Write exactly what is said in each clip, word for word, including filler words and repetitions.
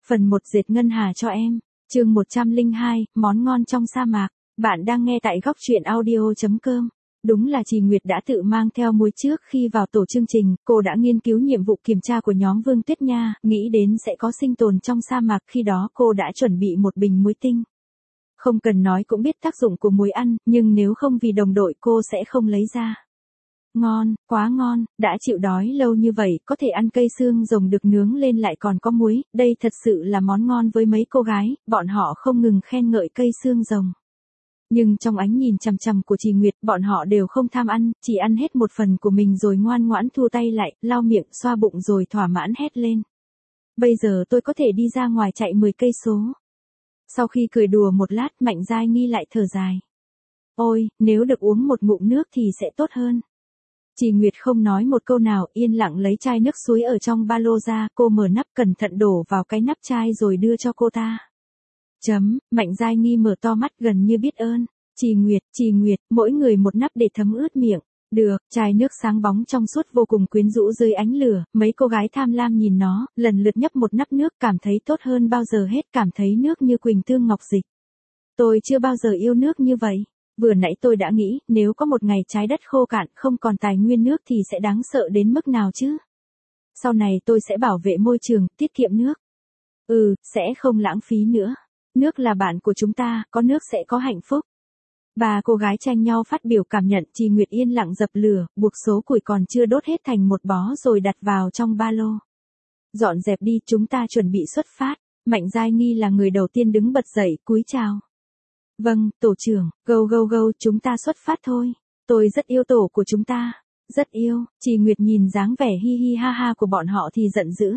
Phần một dệt ngân hà cho em. Chương một trăm lẻ hai, món ngon trong sa mạc. Bạn đang nghe tại góc truyện audio chấm com. Đúng là Trì Nguyệt đã tự mang theo muối trước khi vào tổ chương trình, cô đã nghiên cứu nhiệm vụ kiểm tra của nhóm Vương Tuyết Nha, nghĩ đến sẽ có sinh tồn trong sa mạc, khi đó cô đã chuẩn bị một bình muối tinh. Không cần nói cũng biết tác dụng của muối ăn, nhưng nếu không vì đồng đội cô sẽ không lấy ra. Ngon, quá ngon, đã chịu đói lâu như vậy, có thể ăn cây xương rồng được nướng lên lại còn có muối, đây thật sự là món ngon với mấy cô gái, bọn họ không ngừng khen ngợi cây xương rồng. Nhưng trong ánh nhìn chằm chằm của Trì Nguyệt, bọn họ đều không tham ăn, chỉ ăn hết một phần của mình rồi ngoan ngoãn thu tay lại, lau miệng, xoa bụng rồi thỏa mãn hét lên. Bây giờ tôi có thể đi ra ngoài chạy mười cây số. Sau khi cười đùa một lát, Mạnh Giai Nghi lại thở dài. Ôi, nếu được uống một ngụm nước thì sẽ tốt hơn. Trì Nguyệt không nói một câu nào, yên lặng lấy chai nước suối ở trong ba lô ra, cô mở nắp cẩn thận đổ vào cái nắp chai rồi đưa cho cô ta. Chấm, Mạnh Giai Nghi mở to mắt gần như biết ơn. Trì Nguyệt, Trì Nguyệt, mỗi người một nắp để thấm ướt miệng. Được, chai nước sáng bóng trong suốt vô cùng quyến rũ dưới ánh lửa, mấy cô gái tham lam nhìn nó, lần lượt nhấp một nắp nước, cảm thấy tốt hơn bao giờ hết, cảm thấy nước như quỳnh tương ngọc dịch. Tôi chưa bao giờ yêu nước như vậy. Vừa nãy tôi đã nghĩ, nếu có một ngày trái đất khô cạn, không còn tài nguyên nước thì sẽ đáng sợ đến mức nào chứ? Sau này tôi sẽ bảo vệ môi trường, tiết kiệm nước. Ừ, sẽ không lãng phí nữa. Nước là bạn của chúng ta, có nước sẽ có hạnh phúc. Ba cô gái tranh nhau phát biểu cảm nhận. Trì Nguyệt yên lặng dập lửa, buộc số củi còn chưa đốt hết thành một bó rồi đặt vào trong ba lô. Dọn dẹp đi, chúng ta chuẩn bị xuất phát. Mạnh Giai Nghi là người đầu tiên đứng bật dậy, cúi chào. Vâng, tổ trưởng, go go go, chúng ta xuất phát thôi. Tôi rất yêu tổ của chúng ta. Rất yêu. Trì Nguyệt nhìn dáng vẻ hi hi ha ha của bọn họ thì giận dữ.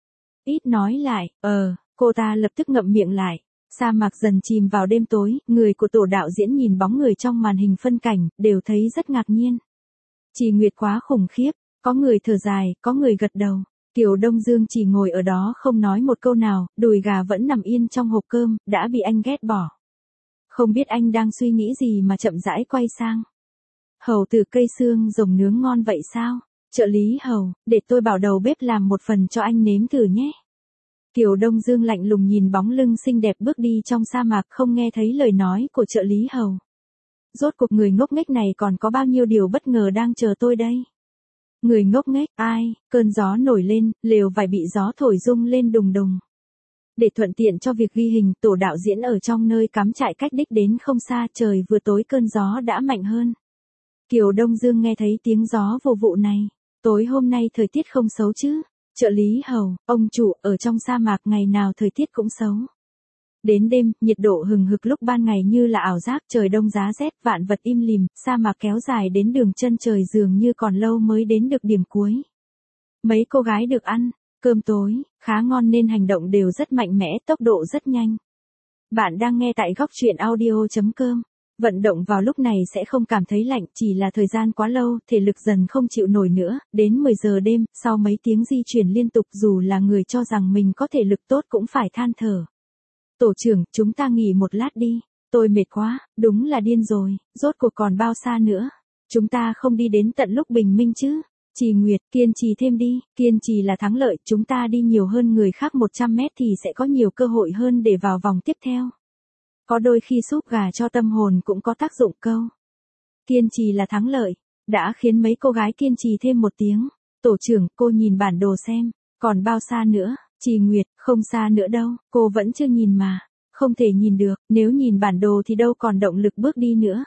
Ít nói lại, ờ, cô ta lập tức ngậm miệng lại. Sa mạc dần chìm vào đêm tối, người của tổ đạo diễn nhìn bóng người trong màn hình phân cảnh, đều thấy rất ngạc nhiên. Trì Nguyệt quá khủng khiếp, có người thở dài, có người gật đầu. Kiều Đông Dương chỉ ngồi ở đó không nói một câu nào, đùi gà vẫn nằm yên trong hộp cơm, đã bị anh ghét bỏ. Không biết anh đang suy nghĩ gì mà chậm rãi quay sang. Hầu từ cây xương rồng nướng ngon vậy sao? Trợ lý Hầu, để tôi bảo đầu bếp làm một phần cho anh nếm thử nhé. Kiều Đông Dương lạnh lùng nhìn bóng lưng xinh đẹp bước đi trong sa mạc, không nghe thấy lời nói của trợ lý Hầu. Rốt cuộc người ngốc nghếch này còn có bao nhiêu điều bất ngờ đang chờ tôi đây? Người ngốc nghếch, ai? Cơn gió nổi lên, lều vải bị gió thổi rung lên đùng đùng. Để thuận tiện cho việc ghi hình, tổ đạo diễn ở trong nơi cắm trại cách đích đến không xa, trời vừa tối cơn gió đã mạnh hơn. Kiều Đông Dương nghe thấy tiếng gió vù vụ này. Tối hôm nay thời tiết không xấu chứ? Trợ lý Hầu, ông chủ, ở trong sa mạc ngày nào thời tiết cũng xấu. Đến đêm, nhiệt độ hừng hực, lúc ban ngày như là ảo giác, trời đông giá rét, vạn vật im lìm, sa mạc kéo dài đến đường chân trời, dường như còn lâu mới đến được điểm cuối. Mấy cô gái được ăn cơm tối, khá ngon nên hành động đều rất mạnh mẽ, tốc độ rất nhanh. Bạn đang nghe tại góc truyện audio chấm com. Vận động vào lúc này sẽ không cảm thấy lạnh, chỉ là thời gian quá lâu, thể lực dần không chịu nổi nữa, đến mười giờ đêm, sau mấy tiếng di chuyển liên tục, dù là người cho rằng mình có thể lực tốt cũng phải than thở. Tổ trưởng, chúng ta nghỉ một lát đi, tôi mệt quá, đúng là điên rồi, rốt cuộc còn bao xa nữa, chúng ta không đi đến tận lúc bình minh chứ? Trì Nguyệt, kiên trì thêm đi, kiên trì là thắng lợi, chúng ta đi nhiều hơn người khác một trăm mét thì sẽ có nhiều cơ hội hơn để vào vòng tiếp theo. Có đôi khi súp gà cho tâm hồn cũng có tác dụng câu. Kiên trì là thắng lợi, đã khiến mấy cô gái kiên trì thêm một tiếng. Tổ trưởng, cô nhìn bản đồ xem, còn bao xa nữa? Trì Nguyệt, không xa nữa đâu, cô vẫn chưa nhìn mà. Không thể nhìn được, nếu nhìn bản đồ thì đâu còn động lực bước đi nữa.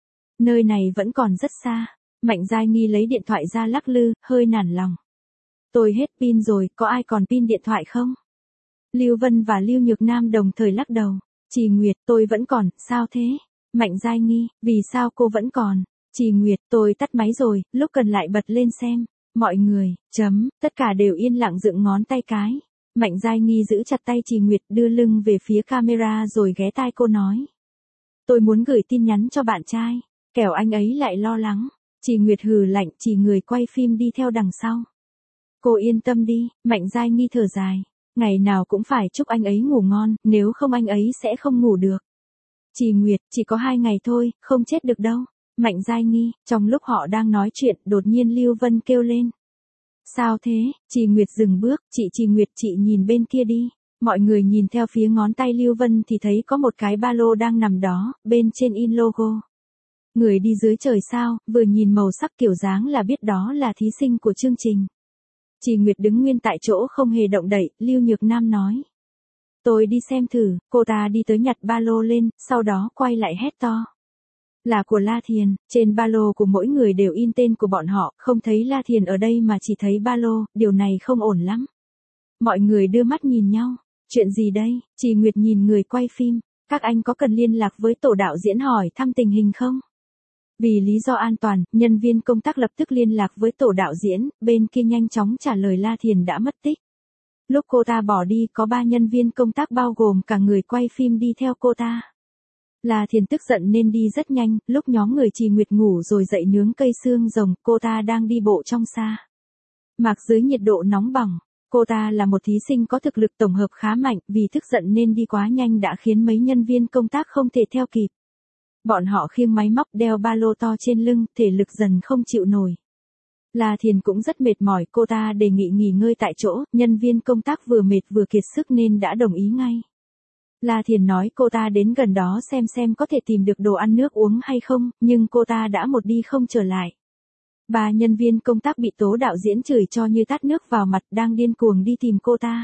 Nơi này vẫn còn rất xa. Mạnh Giai Nghi lấy điện thoại ra lắc lư, hơi nản lòng. Tôi hết pin rồi, có ai còn pin điện thoại không? Lưu Vân và Lưu Nhược Nam đồng thời lắc đầu. Trì Nguyệt, tôi vẫn còn, sao thế? Mạnh Giai Nghi, vì sao cô vẫn còn? Trì Nguyệt, tôi tắt máy rồi, lúc cần lại bật lên xem. Mọi người, chấm, tất cả đều yên lặng dựng ngón tay cái. Mạnh Giai Nghi giữ chặt tay Trì Nguyệt, đưa lưng về phía camera rồi ghé tai cô nói. Tôi muốn gửi tin nhắn cho bạn trai, kẻo anh ấy lại lo lắng. Trì Nguyệt hừ lạnh, chỉ người quay phim đi theo đằng sau. Cô yên tâm đi, Mạnh Giai Nghi thở dài. Ngày nào cũng phải chúc anh ấy ngủ ngon, nếu không anh ấy sẽ không ngủ được. Trì Nguyệt, chỉ có hai ngày thôi, không chết được đâu. Mạnh Giai Nghi, trong lúc họ đang nói chuyện, đột nhiên Lưu Vân kêu lên. Sao thế? Trì Nguyệt dừng bước, chị Trì Nguyệt, chị nhìn bên kia đi. Mọi người nhìn theo phía ngón tay Lưu Vân thì thấy có một cái ba lô đang nằm đó, bên trên in logo. Người đi dưới trời sao, vừa nhìn màu sắc kiểu dáng là biết đó là thí sinh của chương trình. Chị Nguyệt đứng nguyên tại chỗ không hề động đậy, Lưu Nhược Nam nói. Tôi đi xem thử, cô ta đi tới nhặt ba lô lên, sau đó quay lại hét to. Là của La Thiền, trên ba lô của mỗi người đều in tên của bọn họ, không thấy La Thiền ở đây mà chỉ thấy ba lô, điều này không ổn lắm. Mọi người đưa mắt nhìn nhau, chuyện gì đây, chị Nguyệt nhìn người quay phim, các anh có cần liên lạc với tổ đạo diễn hỏi thăm tình hình không? Vì lý do an toàn, nhân viên công tác lập tức liên lạc với tổ đạo diễn, bên kia nhanh chóng trả lời La Thiền đã mất tích. Lúc cô ta bỏ đi có ba nhân viên công tác bao gồm cả người quay phim đi theo cô ta. La Thiền tức giận nên đi rất nhanh, lúc nhóm người Trì Nguyệt ngủ rồi dậy nướng cây xương rồng, cô ta đang đi bộ trong xa mạc dưới nhiệt độ nóng bỏng. Cô ta là một thí sinh có thực lực tổng hợp khá mạnh, vì tức giận nên đi quá nhanh đã khiến mấy nhân viên công tác không thể theo kịp. Bọn họ khiêng máy móc đeo ba lô to trên lưng, thể lực dần không chịu nổi. La Thiền cũng rất mệt mỏi, cô ta đề nghị nghỉ ngơi tại chỗ, nhân viên công tác vừa mệt vừa kiệt sức nên đã đồng ý ngay. La Thiền nói cô ta đến gần đó xem xem có thể tìm được đồ ăn nước uống hay không, nhưng cô ta đã một đi không trở lại. Ba nhân viên công tác bị tố đạo diễn chửi cho như tát nước vào mặt, đang điên cuồng đi tìm cô ta.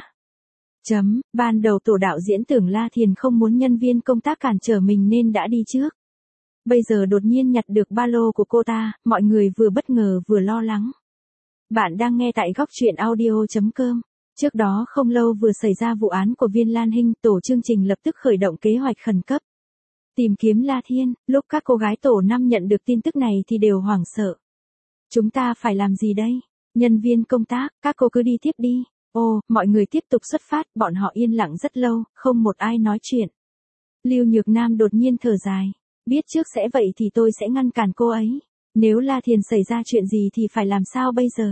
Chấm, ban đầu tổ đạo diễn tưởng La Thiền không muốn nhân viên công tác cản trở mình nên đã đi trước. Bây giờ đột nhiên nhặt được ba lô của cô ta, mọi người vừa bất ngờ vừa lo lắng. Bạn đang nghe tại góc truyện audio chấm com. Trước đó không lâu vừa xảy ra vụ án của Viên Lan Hinh, tổ chương trình lập tức khởi động kế hoạch khẩn cấp. Tìm kiếm La Thiên, lúc các cô gái tổ năm nhận được tin tức này thì đều hoảng sợ. Chúng ta phải làm gì đây? Nhân viên công tác, các cô cứ đi tiếp đi. Ồ, mọi người tiếp tục xuất phát, bọn họ yên lặng rất lâu, không một ai nói chuyện. Lưu Nhược Nam đột nhiên thở dài. Biết trước sẽ vậy thì tôi sẽ ngăn cản cô ấy. Nếu La Thiền xảy ra chuyện gì thì phải làm sao bây giờ?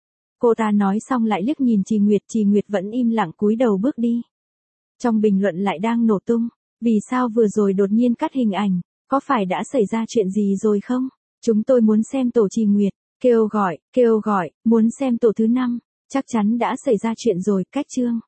Cô ta nói xong lại liếc nhìn Trì Nguyệt, Trì Nguyệt vẫn im lặng cúi đầu bước đi. Trong bình luận lại đang nổ tung. Vì sao vừa rồi đột nhiên cắt hình ảnh? Có phải đã xảy ra chuyện gì rồi không? Chúng tôi muốn xem tổ Trì Nguyệt. Kêu gọi, kêu gọi, muốn xem tổ thứ năm. Chắc chắn đã xảy ra chuyện rồi, cách chương.